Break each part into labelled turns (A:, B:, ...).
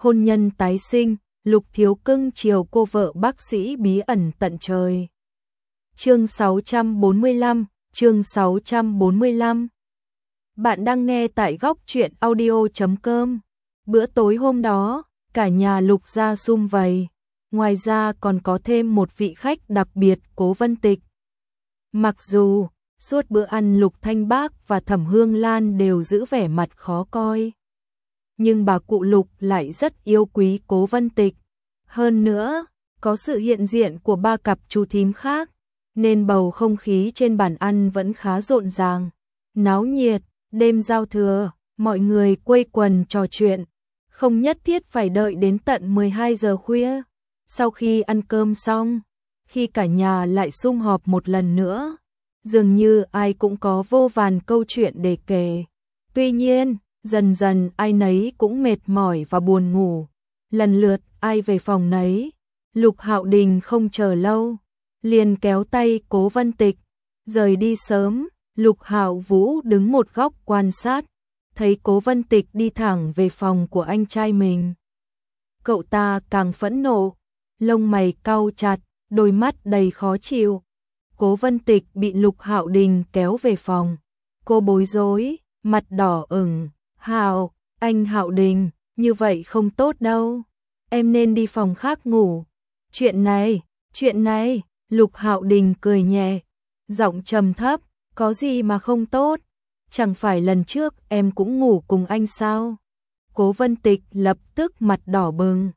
A: hôn nhân tái sinh, Lục Thiếu cưng chiều cô vợ bác sĩ bí ẩn tận trời. Chương 645, chương 645. Bạn đang nghe tại góc truyện audio.com. Bữa tối hôm đó, cả nhà Lục gia sum vầy. Ngoài ra còn có thêm một vị khách đặc biệt, Cố Vân Tịch. Mặc dù suốt bữa ăn Lục Thanh Bác và Thẩm Hương Lan đều giữ vẻ mặt khó coi, nhưng bà cụ Lục lại rất yêu quý Cố Vân Tịch. Hơn nữa, có sự hiện diện của ba cặp chú thím khác, nên bầu không khí trên bàn ăn vẫn khá rộn ràng, náo nhiệt. Đêm giao thừa, mọi người quây quần trò chuyện, không nhất thiết phải đợi đến tận 12 giờ khuya. Sau khi ăn cơm xong, khi cả nhà lại sum họp một lần nữa, dường như ai cũng có vô vàn câu chuyện để kể. Tuy nhiên, dần dần ai nấy cũng mệt mỏi và buồn ngủ, lần lượt ai về phòng nấy. Lục Hạo Đình không chờ lâu, liền kéo tay Cố Vân Tịch rời đi sớm. Lục Hạo Vũ đứng một góc quan sát, thấy Cố Vân Tịch đi thẳng về phòng của anh trai mình. Cậu ta càng phẫn nộ, lông mày cau chặt, đôi mắt đầy khó chịu. Cố Vân Tịch bị Lục Hạo Đình kéo về phòng, cô bối rối, mặt đỏ ửng. Anh Hạo Đình, như vậy không tốt đâu, em nên đi phòng khác ngủ. Chuyện này, Lục Hạo Đình cười nhẹ, giọng trầm thấp. Có gì mà không tốt, chẳng phải lần trước em cũng ngủ cùng anh sao? Cố Vân Tịch lập tức mặt đỏ bừng.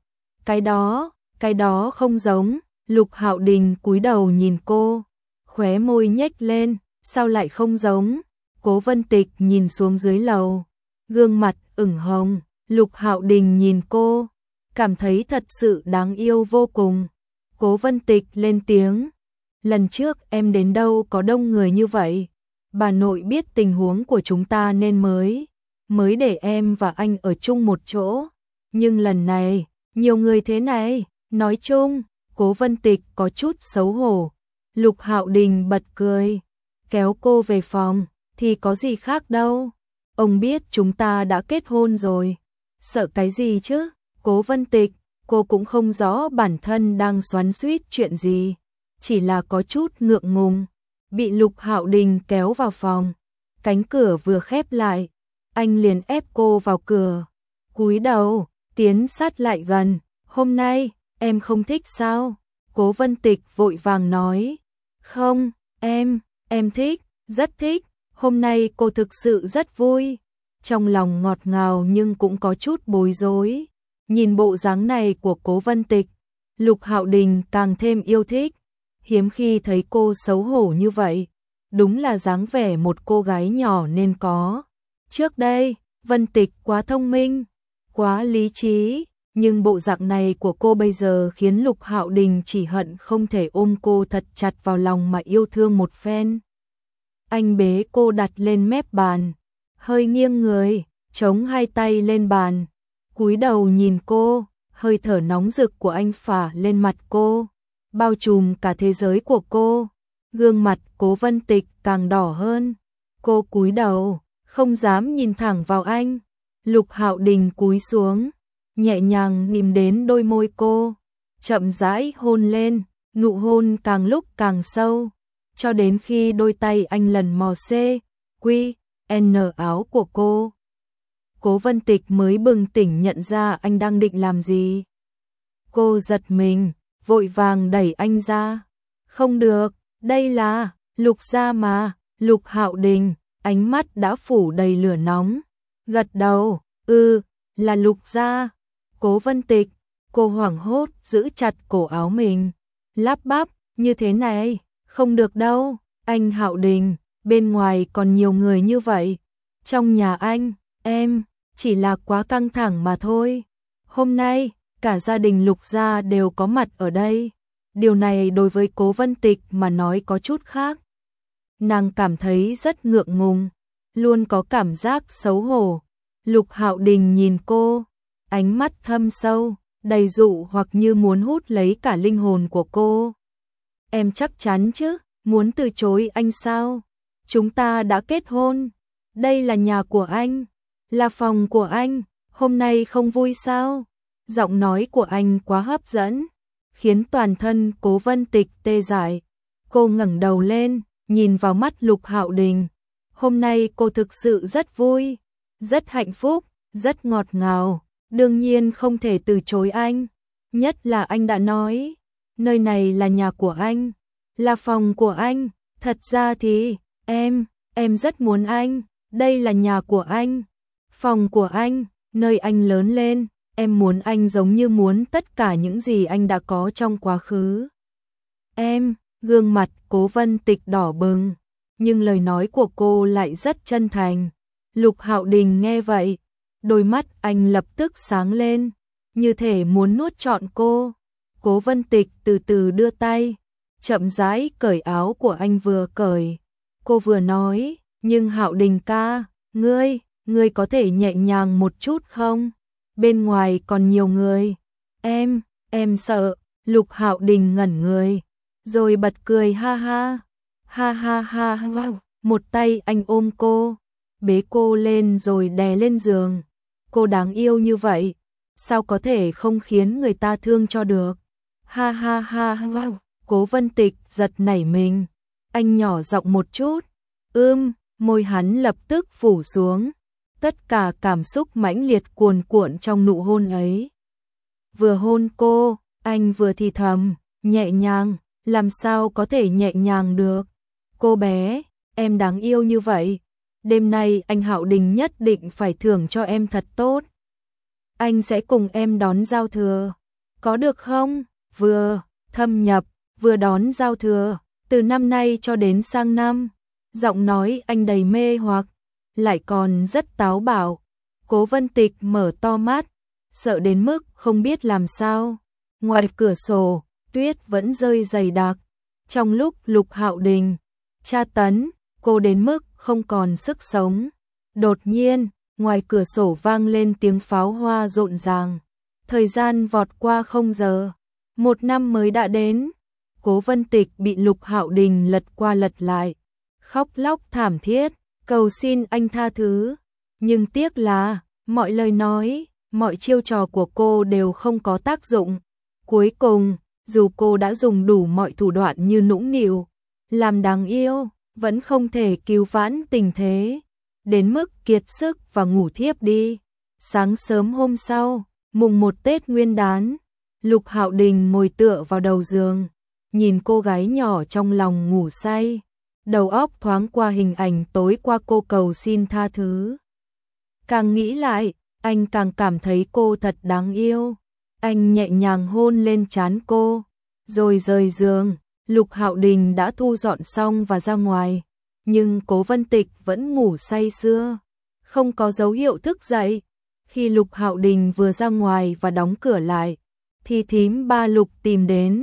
A: Cái đó không giống. Lục Hạo Đình cúi đầu nhìn cô, khóe môi nhếch lên, sao lại không giống? Cố Vân Tịch nhìn xuống dưới lầu, gương mặt ửng hồng. Lục Hạo Đình nhìn cô, cảm thấy thật sự đáng yêu vô cùng. Cố Vân Tịch lên tiếng. Lần trước em đến đâu có đông người như vậy, bà nội biết tình huống của chúng ta nên mới để em và anh ở chung một chỗ. Nhưng lần này, nhiều người thế này, nói chung, Cố Vân Tịch có chút xấu hổ. Lục Hạo Đình bật cười, kéo cô về phòng, thì có gì khác đâu. Ông biết chúng ta đã kết hôn rồi, sợ cái gì chứ? Cố Vân Tịch, cô cũng không rõ bản thân đang xoắn xuýt chuyện gì, chỉ là có chút ngượng ngùng, bị Lục Hạo Đình kéo vào phòng. Cánh cửa vừa khép lại, anh liền ép cô vào cửa, cúi đầu, tiến sát lại gần. Hôm nay, em không thích sao? Cố Vân Tịch vội vàng nói. Không, em thích, rất thích. Hôm nay cô thực sự rất vui. Trong lòng ngọt ngào nhưng cũng có chút bối rối. Nhìn bộ dáng này của Cố Vân Tịch, Lục Hạo Đình càng thêm yêu thích. Hiếm khi thấy cô xấu hổ như vậy, đúng là dáng vẻ một cô gái nhỏ nên có. Trước đây, Vân Tịch quá thông minh, quá lý trí, nhưng bộ dạng này của cô bây giờ khiến Lục Hạo Đình chỉ hận không thể ôm cô thật chặt vào lòng mà yêu thương một phen. Anh bế cô đặt lên mép bàn, hơi nghiêng người, chống hai tay lên bàn, cúi đầu nhìn cô, hơi thở nóng rực của anh phả lên mặt cô, bao trùm cả thế giới của cô. Gương mặt Cố Vân Tịch càng đỏ hơn. Cô cúi đầu, không dám nhìn thẳng vào anh. Lục Hạo Đình cúi xuống, nhẹ nhàng nìm đến đôi môi cô, chậm rãi hôn lên, nụ hôn càng lúc càng sâu, cho đến khi đôi tay anh lần mò N áo của cô. Cố Vân Tịch mới bừng tỉnh nhận ra anh đang định làm gì. Cô giật mình, vội vàng đẩy anh ra. Không được, đây là Lục gia mà. Lục Hạo Đình, ánh mắt đã phủ đầy lửa nóng, gật đầu, là Lục gia. Cố Vân Tịch, cô hoảng hốt giữ chặt cổ áo mình, lắp bắp, như thế này, không được đâu, anh Hạo Đình, bên ngoài còn nhiều người như vậy. Trong nhà anh, em, chỉ là quá căng thẳng mà thôi. Hôm nay, cả gia đình Lục gia đều có mặt ở đây. Điều này đối với Cố Vân Tịch mà nói có chút khác. Nàng cảm thấy rất ngượng ngùng, luôn có cảm giác xấu hổ. Lục Hạo Đình nhìn cô, ánh mắt thâm sâu, đầy dụ hoặc như muốn hút lấy cả linh hồn của cô. Em chắc chắn chứ, muốn từ chối anh sao? Chúng ta đã kết hôn, đây là nhà của anh, là phòng của anh, hôm nay không vui sao? Giọng nói của anh quá hấp dẫn, khiến toàn thân Cố Vân Tịch tê dại. Cô ngẩng đầu lên, nhìn vào mắt Lục Hạo Đình. Hôm nay cô thực sự rất vui, rất hạnh phúc, rất ngọt ngào, đương nhiên không thể từ chối anh. Nhất là anh đã nói, nơi này là nhà của anh, là phòng của anh. Thật ra thì, em rất muốn anh, đây là nhà của anh, phòng của anh, nơi anh lớn lên. Em muốn anh giống như muốn tất cả những gì anh đã có trong quá khứ. Gương mặt Cố Vân Tịch đỏ bừng, nhưng lời nói của cô lại rất chân thành. Lục Hạo Đình nghe vậy, đôi mắt anh lập tức sáng lên, như thể muốn nuốt trọn cô. Cố Vân Tịch từ từ đưa tay, chậm rãi cởi áo của anh, vừa cởi, cô vừa nói, nhưng Hạo Đình ca, ngươi có thể nhẹ nhàng một chút không? Bên ngoài còn nhiều người. Em sợ. Lục Hạo Đình ngẩn người, rồi bật cười ha ha. Ha ha ha ha. Một tay anh ôm cô, bế cô lên rồi đè lên giường. Cô đáng yêu như vậy, sao có thể không khiến người ta thương cho được? Ha ha ha ha. Cố Vân Tịch giật nảy mình. Anh nhỏ giọng một chút. Môi hắn lập tức phủ xuống. Tất cả cảm xúc mãnh liệt cuồn cuộn trong nụ hôn ấy. Vừa hôn cô, anh vừa thì thầm, nhẹ nhàng, làm sao có thể nhẹ nhàng được? Cô bé, em đáng yêu như vậy. Đêm nay anh Hạo Đình nhất định phải thưởng cho em thật tốt. Anh sẽ cùng em đón giao thừa. Có được không? Vừa thâm nhập, vừa đón giao thừa, từ năm nay cho đến sang năm. Giọng nói anh đầy mê hoặc, lại còn rất táo bạo. Cố Vân Tịch mở to mắt, sợ đến mức không biết làm sao. Ngoài cửa sổ, tuyết vẫn rơi dày đặc. Trong lúc Lục Hạo Đình tra tấn cô đến mức không còn sức sống, đột nhiên, ngoài cửa sổ vang lên tiếng pháo hoa rộn ràng. Thời gian vọt qua không giờ, một năm mới đã đến. Cố Vân Tịch bị Lục Hạo Đình lật qua lật lại, khóc lóc thảm thiết, cầu xin anh tha thứ. Nhưng tiếc là, mọi lời nói, mọi chiêu trò của cô đều không có tác dụng. Cuối cùng, dù cô đã dùng đủ mọi thủ đoạn như nũng nịu, làm đáng yêu, vẫn không thể cứu vãn tình thế, đến mức kiệt sức và ngủ thiếp đi. Sáng sớm hôm sau, mùng 1 Tết Nguyên đán, Lục Hạo Đình ngồi tựa vào đầu giường, nhìn cô gái nhỏ trong lòng ngủ say. Đầu óc thoáng qua hình ảnh tối qua cô cầu xin tha thứ. Càng nghĩ lại, anh càng cảm thấy cô thật đáng yêu. Anh nhẹ nhàng hôn lên trán cô, rồi rời giường. Lục Hạo Đình đã thu dọn xong và ra ngoài, nhưng Cố Vân Tịch vẫn ngủ say sưa, không có dấu hiệu thức dậy. Khi Lục Hạo Đình vừa ra ngoài và đóng cửa lại, thì thím ba Lục tìm đến.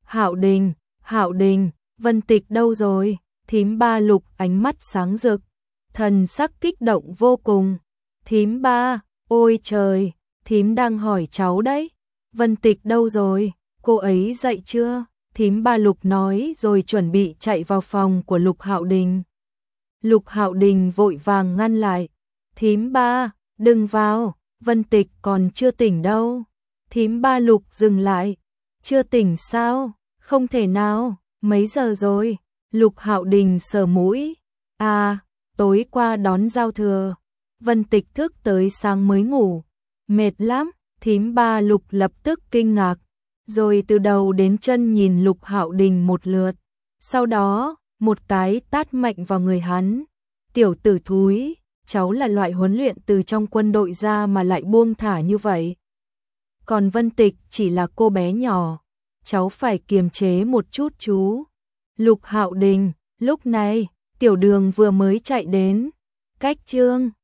A: Hạo Đình, Vân Tịch đâu rồi? Thím ba Lục ánh mắt sáng rực, thần sắc kích động vô cùng. Thím ba, ôi trời, thím đang hỏi cháu đấy. Vân Tịch đâu rồi? Cô ấy dậy chưa? Thím ba Lục nói rồi chuẩn bị chạy vào phòng của Lục Hạo Đình. Lục Hạo Đình vội vàng ngăn lại. Thím ba, đừng vào, Vân Tịch còn chưa tỉnh đâu. Thím ba Lục dừng lại. Chưa tỉnh sao? Không thể nào, mấy giờ rồi? Lục Hạo Đình sờ mũi. À, tối qua đón giao thừa, Vân Tịch thức tới sáng mới ngủ, mệt lắm. Thím ba Lục lập tức kinh ngạc, rồi từ đầu đến chân nhìn Lục Hạo Đình một lượt, sau đó một cái tát mạnh vào người hắn. Tiểu tử thúi, cháu là loại huấn luyện từ trong quân đội ra mà lại buông thả như vậy. Còn Vân Tịch chỉ là cô bé nhỏ, cháu phải kiềm chế một chút chú. Lục Hạo Đình, lúc này, Tiểu Đường vừa mới chạy đến. Cách Trương